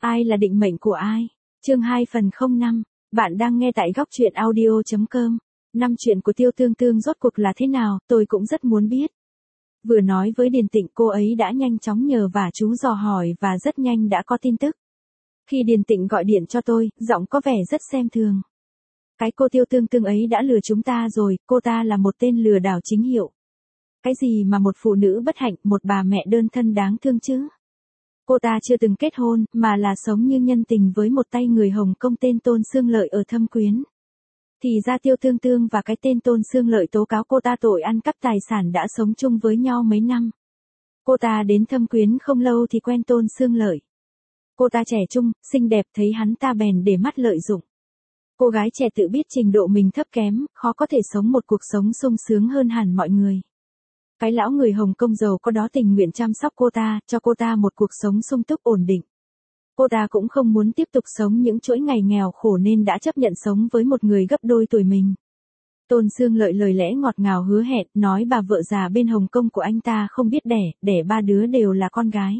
Ai là định mệnh của ai? Chương 2 phần 05. Bạn đang nghe tại góc truyện audio.com. Năm chuyện của Tiêu Tương Tương rốt cuộc là thế nào, tôi cũng rất muốn biết. Vừa nói với Điền Tịnh, cô ấy đã nhanh chóng nhờ vả chú dò hỏi và rất nhanh đã có tin tức. Khi Điền Tịnh gọi điện cho tôi, giọng có vẻ rất xem thường. Cái cô Tiêu Tương Tương ấy đã lừa chúng ta rồi, cô ta là một tên lừa đảo chính hiệu. Cái gì mà một phụ nữ bất hạnh, một bà mẹ đơn thân đáng thương chứ? Cô ta chưa từng kết hôn, mà là sống như nhân tình với một tay người Hồng Kông tên Tôn Sương Lợi ở Thâm Quyến. Thì ra Tiêu Tương Tương và cái tên Tôn Sương Lợi tố cáo cô ta tội ăn cắp tài sản đã sống chung với nhau mấy năm. Cô ta đến Thâm Quyến không lâu thì quen Tôn Sương Lợi. Cô ta trẻ trung, xinh đẹp, thấy hắn ta bèn để mắt lợi dụng. Cô gái trẻ tự biết trình độ mình thấp kém, khó có thể sống một cuộc sống sung sướng hơn hẳn mọi người. Cái lão người Hồng Kông giàu có đó tình nguyện chăm sóc cô ta, cho cô ta một cuộc sống sung túc ổn định. Cô ta cũng không muốn tiếp tục sống những chuỗi ngày nghèo khổ nên đã chấp nhận sống với một người gấp đôi tuổi mình. Tôn Sương Lợi lời lẽ ngọt ngào hứa hẹn, nói bà vợ già bên Hồng Kông của anh ta không biết đẻ 3 đứa đều là con gái.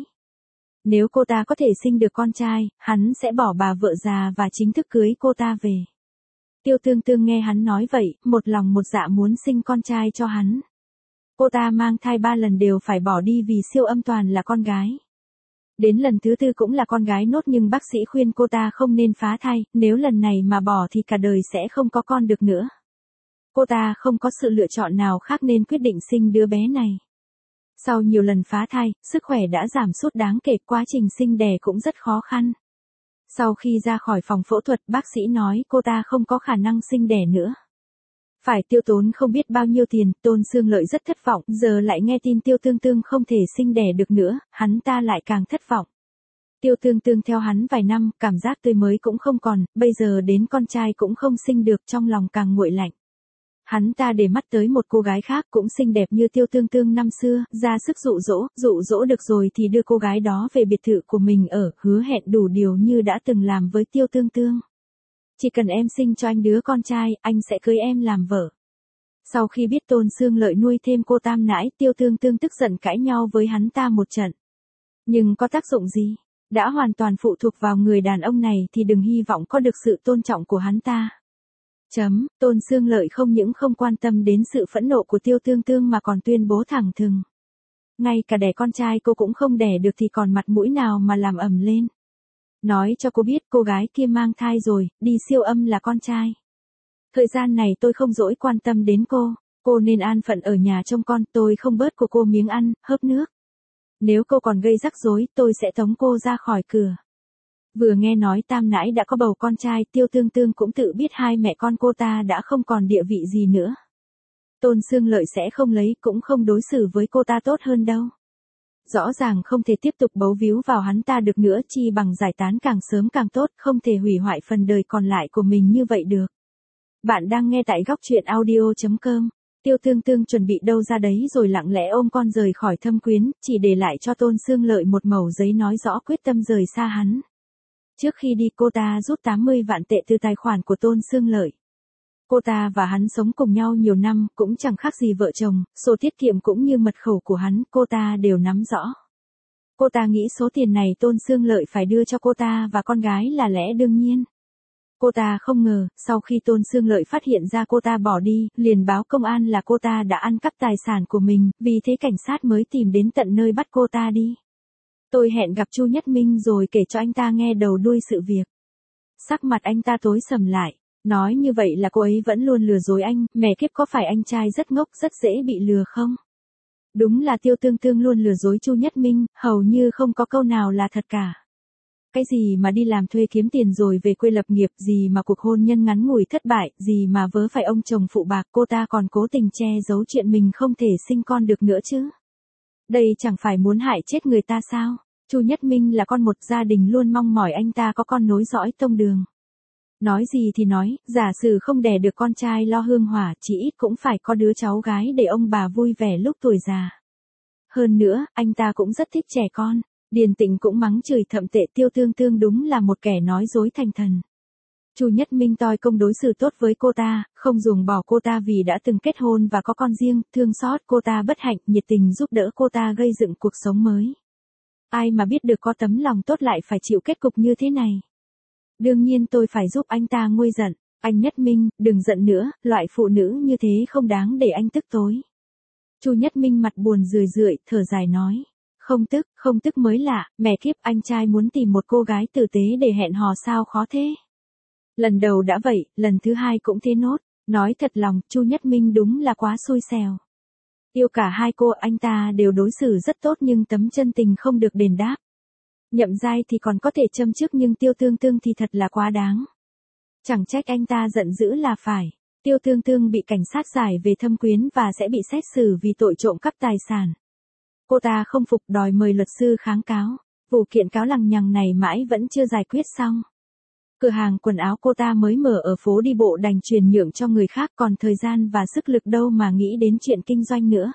Nếu cô ta có thể sinh được con trai, hắn sẽ bỏ bà vợ già và chính thức cưới cô ta về. Tiêu Tương Tương nghe hắn nói vậy, một lòng một dạ muốn sinh con trai cho hắn. Cô ta mang thai 3 lần đều phải bỏ đi vì siêu âm toàn là con gái. Đến lần thứ 4 cũng là con gái nốt nhưng bác sĩ khuyên cô ta không nên phá thai, nếu lần này mà bỏ thì cả đời sẽ không có con được nữa. Cô ta không có sự lựa chọn nào khác nên quyết định sinh đứa bé này. Sau nhiều lần phá thai, sức khỏe đã giảm sút đáng kể, quá trình sinh đẻ cũng rất khó khăn. Sau khi ra khỏi phòng phẫu thuật, bác sĩ nói cô ta không có khả năng sinh đẻ nữa. Phải tiêu tốn không biết bao nhiêu tiền, Tôn Sương Lợi rất thất vọng, giờ lại nghe tin Tiêu Tương Tương không thể sinh đẻ được nữa, hắn ta lại càng thất vọng. Tiêu Tương Tương theo hắn vài năm, cảm giác tươi mới cũng không còn, bây giờ đến con trai cũng không sinh được, trong lòng càng nguội lạnh. Hắn ta để mắt tới một cô gái khác cũng xinh đẹp như Tiêu Tương Tương năm xưa, ra sức dụ dỗ được rồi thì đưa cô gái đó về biệt thự của mình ở, hứa hẹn đủ điều như đã từng làm với Tiêu Tương Tương. Chỉ cần em sinh cho anh đứa con trai, anh sẽ cưới em làm vợ. Sau khi biết Tôn Sương Lợi nuôi thêm cô tam nãi, Tiêu Tương Tương tức giận cãi nhau với hắn ta một trận. Nhưng có tác dụng gì? Đã hoàn toàn phụ thuộc vào người đàn ông này thì đừng hy vọng có được sự tôn trọng của hắn ta. Tôn Sương Lợi không những không quan tâm đến sự phẫn nộ của Tiêu Tương Tương mà còn tuyên bố thẳng thừng. Ngay cả đẻ con trai cô cũng không đẻ được thì còn mặt mũi nào mà làm ầm lên. Nói cho cô biết cô gái kia mang thai rồi, đi siêu âm là con trai. Thời gian này tôi không dỗi quan tâm đến cô nên an phận ở nhà trông con, tôi không bớt của cô miếng ăn, hớp nước. Nếu cô còn gây rắc rối, tôi sẽ tống cô ra khỏi cửa. Vừa nghe nói tam nãi đã có bầu con trai, Tiêu Tương Tương cũng tự biết hai mẹ con cô ta đã không còn địa vị gì nữa. Tôn Sương Lợi sẽ không lấy cũng không đối xử với cô ta tốt hơn đâu. Rõ ràng không thể tiếp tục bấu víu vào hắn ta được nữa, chi bằng giải tán càng sớm càng tốt, không thể hủy hoại phần đời còn lại của mình như vậy được. Bạn đang nghe tại góc truyện audio.com. Tiêu Tương Tương chuẩn bị đâu ra đấy rồi lặng lẽ ôm con rời khỏi Thâm Quyến, chỉ để lại cho Tôn Sương Lợi một mẩu giấy nói rõ quyết tâm rời xa hắn. Trước khi đi cô ta rút 80 vạn tệ từ tài khoản của Tôn Sương Lợi. Cô ta và hắn sống cùng nhau nhiều năm, cũng chẳng khác gì vợ chồng, sổ tiết kiệm cũng như mật khẩu của hắn, cô ta đều nắm rõ. Cô ta nghĩ số tiền này Tôn Sương Lợi phải đưa cho cô ta và con gái là lẽ đương nhiên. Cô ta không ngờ, sau khi Tôn Sương Lợi phát hiện ra cô ta bỏ đi, liền báo công an là cô ta đã ăn cắp tài sản của mình, vì thế cảnh sát mới tìm đến tận nơi bắt cô ta đi. Tôi hẹn gặp Chu Nhất Minh rồi kể cho anh ta nghe đầu đuôi sự việc. Sắc mặt anh ta tối sầm lại, nói như vậy là cô ấy vẫn luôn lừa dối anh, mẹ kiếp có phải anh trai rất ngốc rất dễ bị lừa không? Đúng là Tiêu Tương Tương luôn lừa dối Chu Nhất Minh, hầu như không có câu nào là thật cả. Cái gì mà đi làm thuê kiếm tiền rồi về quê lập nghiệp, gì mà cuộc hôn nhân ngắn ngủi thất bại, gì mà vớ phải ông chồng phụ bạc, cô ta còn cố tình che giấu chuyện mình không thể sinh con được nữa chứ. Đây chẳng phải muốn hại chết người ta sao? Chu Nhất Minh là con một gia đình luôn mong mỏi anh ta có con nối dõi tông đường. Nói gì thì nói, giả sử không đẻ được con trai lo hương hỏa, chỉ ít cũng phải có đứa cháu gái để ông bà vui vẻ lúc tuổi già. Hơn nữa, anh ta cũng rất thích trẻ con. Điền Tịnh cũng mắng chửi thậm tệ Tiêu Tương Tương đúng là một kẻ nói dối thành thần. Chu Nhất Minh toi công đối xử tốt với cô ta, không ruồng bỏ cô ta vì đã từng kết hôn và có con riêng, thương xót cô ta bất hạnh, nhiệt tình giúp đỡ cô ta gây dựng cuộc sống mới. Ai mà biết được có tấm lòng tốt lại phải chịu kết cục như thế này. Đương nhiên tôi phải giúp anh ta nguôi giận. Anh Nhất Minh, đừng giận nữa, loại phụ nữ như thế không đáng để anh tức tối. Chu Nhất Minh mặt buồn rười rượi, thở dài nói. Không tức mới lạ, mẹ kiếp, anh trai muốn tìm một cô gái tử tế để hẹn hò sao khó thế. Lần đầu đã vậy, lần thứ hai cũng thế nốt. Nói thật lòng, Chu Nhất Minh đúng là quá xui xẻo. Yêu cả hai cô anh ta đều đối xử rất tốt nhưng tấm chân tình không được đền đáp. Nhậm Giai thì còn có thể châm chước nhưng Tiêu Tương Tương thì thật là quá đáng. Chẳng trách anh ta giận dữ là phải. Tiêu Tương Tương bị cảnh sát giải về thâm quyến và sẽ bị xét xử vì tội trộm cắp tài sản. Cô ta không phục đòi mời luật sư kháng cáo. Vụ kiện cáo lằng nhằng này mãi vẫn chưa giải quyết xong. Cửa hàng quần áo cô ta mới mở ở phố đi bộ đành chuyển nhượng cho người khác, còn thời gian và sức lực đâu mà nghĩ đến chuyện kinh doanh nữa.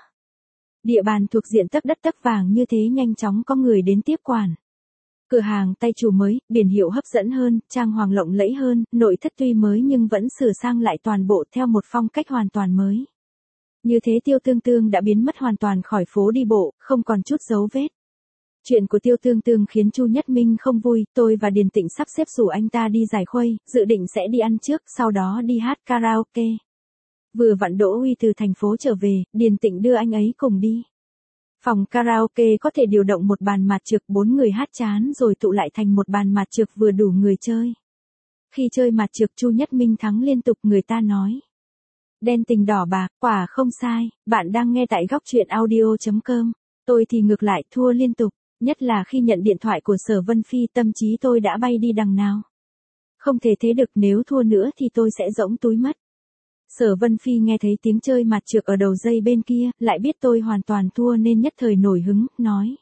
Địa bàn thuộc diện tấc đất tấc vàng như thế nhanh chóng có người đến tiếp quản. Cửa hàng tay chủ mới, biển hiệu hấp dẫn hơn, trang hoàng lộng lẫy hơn, nội thất tuy mới nhưng vẫn sửa sang lại toàn bộ theo một phong cách hoàn toàn mới. Như thế Tiêu Tương Tương đã biến mất hoàn toàn khỏi phố đi bộ, không còn chút dấu vết. Chuyện của Tiêu Tương Tương khiến Chu Nhất Minh không vui, tôi và Điền Tịnh sắp xếp rủ anh ta đi giải khuây, dự định sẽ đi ăn trước, sau đó đi hát karaoke. Vừa vặn Đỗ Uy từ thành phố trở về, Điền Tịnh đưa anh ấy cùng đi. Phòng karaoke có thể điều động một bàn mạt trược 4 người hát chán rồi tụ lại thành một bàn mạt trược vừa đủ người chơi. Khi chơi mạt trược Chu Nhất Minh thắng liên tục, người ta nói. Đen tình đỏ bạc, quả không sai, bạn đang nghe tại góc truyện audio.com. Tôi thì ngược lại thua liên tục, nhất là khi nhận điện thoại của Sở Vân Phi, tâm trí tôi đã bay đi đằng nào. Không thể thế được, nếu thua nữa thì tôi sẽ rỗng túi mất. Sở Vân Phi nghe thấy tiếng chơi mạt trược ở đầu dây bên kia, lại biết tôi hoàn toàn thua nên nhất thời nổi hứng, nói.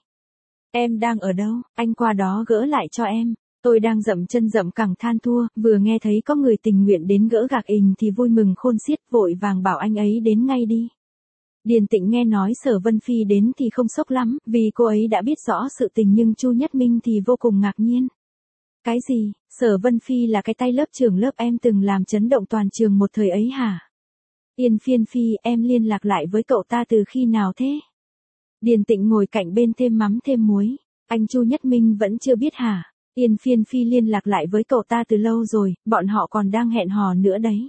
Em đang ở đâu, anh qua đó gỡ lại cho em. Tôi đang dậm chân dậm cẳng than thua, vừa nghe thấy có người tình nguyện đến gỡ gạc ình thì vui mừng khôn xiết, vội vàng bảo anh ấy đến ngay đi. Điền Tịnh nghe nói Sở Vân Phi đến thì không sốc lắm, vì cô ấy đã biết rõ sự tình, nhưng Chu Nhất Minh thì vô cùng ngạc nhiên. Cái gì, Sở Vân Phi là cái tay lớp trưởng lớp em từng làm chấn động toàn trường một thời ấy hả? Yên Phiên Phi, em liên lạc lại với cậu ta từ khi nào thế? Điền Tịnh ngồi cạnh bên thêm mắm thêm muối. Anh Chu Nhất Minh vẫn chưa biết hả? Yên Phiên Phi liên lạc lại với cậu ta từ lâu rồi, bọn họ còn đang hẹn hò nữa đấy.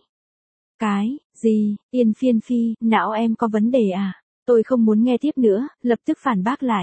Cái gì, Yên Phiên Phi, não em có vấn đề à? Tôi không muốn nghe tiếp nữa, lập tức phản bác lại.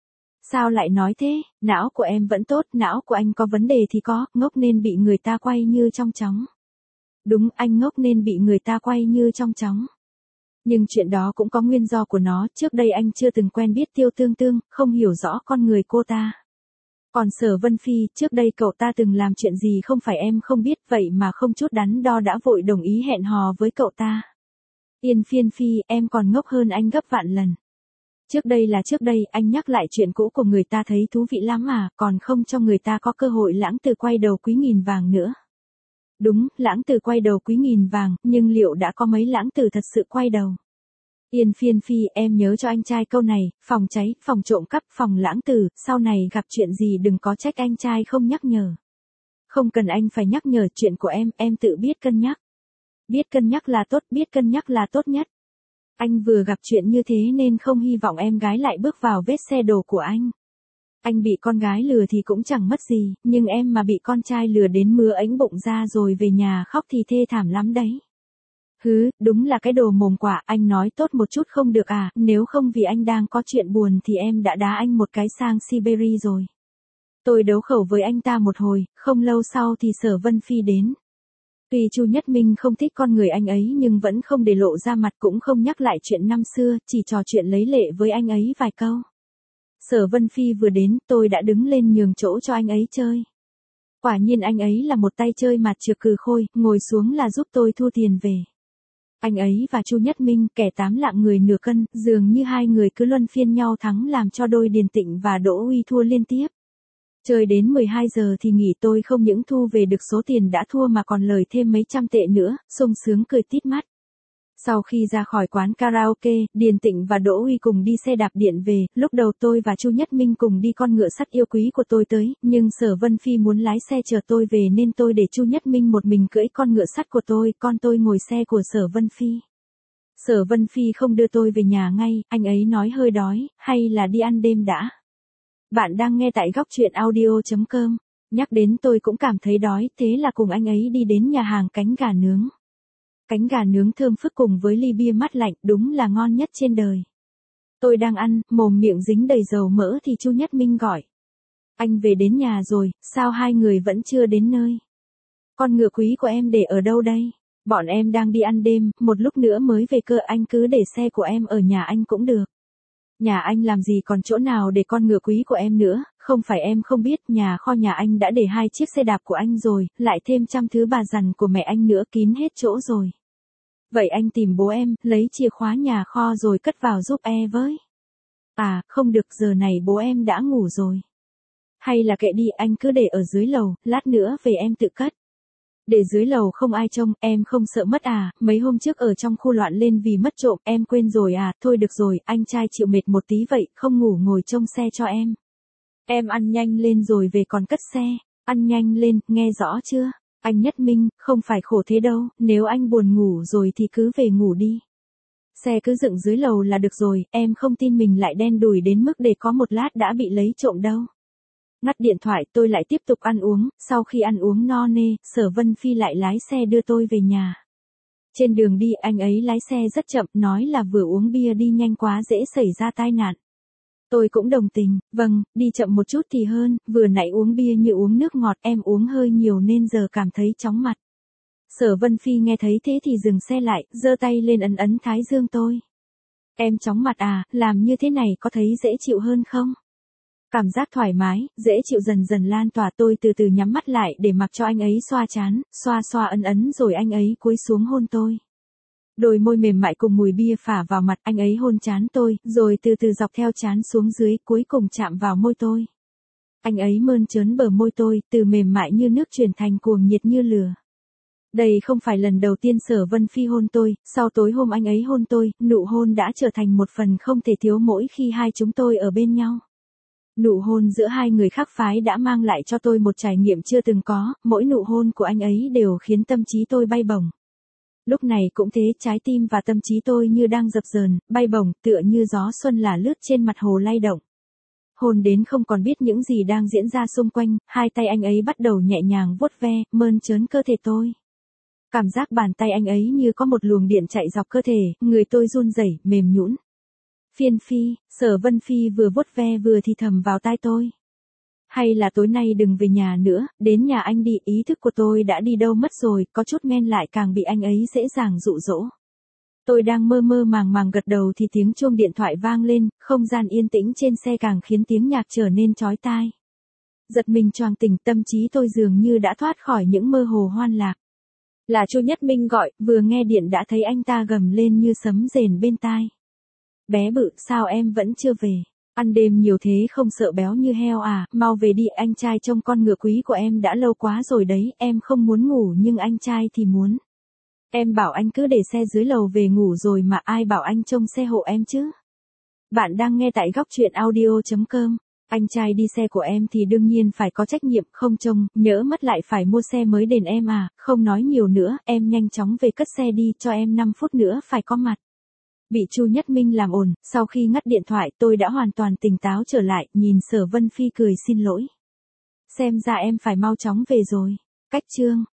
Sao lại nói thế, não của em vẫn tốt, não của anh có vấn đề thì có, ngốc nên bị người ta quay như trong chóng. Đúng, anh ngốc nên bị người ta quay như trong chóng. Nhưng chuyện đó cũng có nguyên do của nó, trước đây anh chưa từng quen biết Tiêu Tương Tương, không hiểu rõ con người cô ta. Còn Sở Vân Phi, trước đây cậu ta từng làm chuyện gì không phải em không biết, vậy mà không chút đắn đo đã vội đồng ý hẹn hò với cậu ta. Yên Phiên Phi, em còn ngốc hơn anh gấp vạn lần. Trước đây, anh nhắc lại chuyện cũ của người ta thấy thú vị lắm à, còn không cho người ta có cơ hội lãng từ quay đầu quý nghìn vàng nữa. Đúng, lãng từ quay đầu quý nghìn vàng, nhưng liệu đã có mấy lãng tử thật sự quay đầu? Yên Phiên Phi, em nhớ cho anh trai câu này, phòng cháy, phòng trộm cắp, phòng lãng tử, sau này gặp chuyện gì đừng có trách anh trai không nhắc nhở. Không cần anh phải nhắc nhở, chuyện của em tự biết cân nhắc. Biết cân nhắc là tốt, biết cân nhắc là tốt nhất. Anh vừa gặp chuyện như thế nên không hy vọng em gái lại bước vào vết xe đổ của anh. Anh bị con gái lừa thì cũng chẳng mất gì, nhưng em mà bị con trai lừa đến mưa ếnh bụng ra rồi về nhà khóc thì thê thảm lắm đấy. Hứ, đúng là cái đồ mồm quả, anh nói tốt một chút không được à, nếu không vì anh đang có chuyện buồn thì em đã đá anh một cái sang Siberia rồi. Tôi đấu khẩu với anh ta một hồi, không lâu sau thì Sở Vân Phi đến. Tuy Chu Nhất Minh không thích con người anh ấy nhưng vẫn không để lộ ra mặt, cũng không nhắc lại chuyện năm xưa, chỉ trò chuyện lấy lệ với anh ấy vài câu. Sở Vân Phi vừa đến, tôi đã đứng lên nhường chỗ cho anh ấy chơi. Quả nhiên anh ấy là một tay chơi mạt trược cừ khôi, ngồi xuống là giúp tôi thu tiền về. Anh ấy và Chu Nhất Minh, kẻ 8 lạng người nửa cân, dường như hai người cứ luân phiên nhau thắng làm cho đôi Điền Tịnh và Đỗ Uy thua liên tiếp. Chơi đến 12 giờ thì nghỉ, tôi không những thu về được số tiền đã thua mà còn lời thêm mấy trăm tệ nữa, sung sướng cười tít mắt. Sau khi ra khỏi quán karaoke, Điền Tịnh và Đỗ Uy cùng đi xe đạp điện về, lúc đầu tôi và Chu Nhất Minh cùng đi con ngựa sắt yêu quý của tôi tới, nhưng Sở Vân Phi muốn lái xe chở tôi về nên tôi để Chu Nhất Minh một mình cưỡi con ngựa sắt của tôi, con tôi ngồi xe của Sở Vân Phi. Sở Vân Phi không đưa tôi về nhà ngay, anh ấy nói hơi đói, hay là đi ăn đêm đã. Bạn đang nghe tại góc chuyện audio.com. Nhắc đến tôi cũng cảm thấy đói, thế là cùng anh ấy đi đến nhà hàng cánh gà nướng. Cánh gà nướng thơm phức cùng với ly bia mát lạnh đúng là ngon nhất trên đời. Tôi đang ăn, mồm miệng dính đầy dầu mỡ thì Chu Nhất Minh gọi. Anh về đến nhà rồi, sao hai người vẫn chưa đến nơi? Con ngựa quý của em để ở đâu đây? Bọn em đang đi ăn đêm, một lúc nữa mới về cơ, anh cứ để xe của em ở nhà anh cũng được. Nhà anh làm gì còn chỗ nào để con ngựa quý của em nữa, không phải em không biết, nhà kho nhà anh đã để 2 chiếc xe đạp của anh rồi, lại thêm trăm thứ bà dằn của mẹ anh nữa, kín hết chỗ rồi. Vậy anh tìm bố em, lấy chìa khóa nhà kho rồi cất vào giúp với. À, không được, giờ này bố em đã ngủ rồi. Hay là kệ đi, anh cứ để ở dưới lầu, lát nữa về em tự cất. Để dưới lầu không ai trông, em không sợ mất à, mấy hôm trước ở trong khu loạn lên vì mất trộm, em quên rồi à, thôi được rồi, anh trai chịu mệt một tí vậy, không ngủ ngồi trông xe cho em. Em ăn nhanh lên rồi về còn cất xe, ăn nhanh lên, nghe rõ chưa? Anh Nhất Minh, không phải khổ thế đâu, nếu anh buồn ngủ rồi thì cứ về ngủ đi. Xe cứ dựng dưới lầu là được rồi, em không tin mình lại đen đủi đến mức để có một lát đã bị lấy trộm đâu. Ngắt điện thoại, tôi lại tiếp tục ăn uống, sau khi ăn uống no nê, Sở Vân Phi lại lái xe đưa tôi về nhà. Trên đường đi anh ấy lái xe rất chậm, nói là vừa uống bia đi nhanh quá dễ xảy ra tai nạn. Tôi cũng đồng tình, vâng, đi chậm một chút thì hơn, vừa nãy uống bia như uống nước ngọt, em uống hơi nhiều nên giờ cảm thấy chóng mặt. Sở Vân Phi nghe thấy thế thì dừng xe lại, giơ tay lên ấn ấn thái dương tôi. Em chóng mặt à, làm như thế này có thấy dễ chịu hơn không? Cảm giác thoải mái, dễ chịu dần dần lan tỏa, tôi từ từ nhắm mắt lại để mặc cho anh ấy xoa trán, xoa xoa ấn ấn rồi anh ấy cúi xuống hôn tôi. Đôi môi mềm mại cùng mùi bia phả vào mặt, anh ấy hôn trán tôi, rồi từ từ dọc theo trán xuống dưới, cuối cùng chạm vào môi tôi. Anh ấy mơn trớn bờ môi tôi, từ mềm mại như nước chuyển thành cuồng nhiệt như lửa. Đây không phải lần đầu tiên Sở Vân Phi hôn tôi, sau tối hôm anh ấy hôn tôi, nụ hôn đã trở thành một phần không thể thiếu mỗi khi hai chúng tôi ở bên nhau. Nụ hôn giữa hai người khác phái đã mang lại cho tôi một trải nghiệm chưa từng có, mỗi nụ hôn của anh ấy đều khiến tâm trí tôi bay bổng. Lúc này cũng thế, trái tim và tâm trí tôi như đang dập dờn, bay bổng, tựa như gió xuân là lướt trên mặt hồ lay động. Hôn đến không còn biết những gì đang diễn ra xung quanh, hai tay anh ấy bắt đầu nhẹ nhàng vuốt ve, mơn trớn cơ thể tôi. Cảm giác bàn tay anh ấy như có một luồng điện chạy dọc cơ thể, người tôi run rẩy, mềm nhũn. Phiên Phi, Sở Vân Phi vừa vuốt ve vừa thì thầm vào tai tôi. Hay là tối nay đừng về nhà nữa, đến nhà anh đi, ý thức của tôi đã đi đâu mất rồi, có chút men lại càng bị anh ấy dễ dàng dụ dỗ. Tôi đang mơ mơ màng màng gật đầu thì tiếng chuông điện thoại vang lên, không gian yên tĩnh trên xe càng khiến tiếng nhạc trở nên chói tai. Giật mình choàng tỉnh, tâm trí tôi dường như đã thoát khỏi những mơ hồ hoan lạc. Là Chu Nhất Minh gọi, vừa nghe điện đã thấy anh ta gầm lên như sấm rền bên tai. Bé bự, sao em vẫn chưa về? Ăn đêm nhiều thế không sợ béo như heo à, mau về đi, anh trai trông con ngựa quý của em đã lâu quá rồi đấy, em không muốn ngủ nhưng anh trai thì muốn. Em bảo anh cứ để xe dưới lầu về ngủ rồi mà, ai bảo anh trông xe hộ em chứ? Bạn đang nghe tại góc chuyện audio.com. Anh trai đi xe của em thì đương nhiên phải có trách nhiệm, không trông, nhỡ mất lại phải mua xe mới đền em à, không nói nhiều nữa, em nhanh chóng về cất xe đi, cho em 5 phút nữa phải có mặt. Bị Chu Nhất Minh làm ồn, sau khi ngắt điện thoại tôi đã hoàn toàn tỉnh táo trở lại, nhìn Sở Vân Phi cười xin lỗi. Xem ra em phải mau chóng về rồi. Cách chương.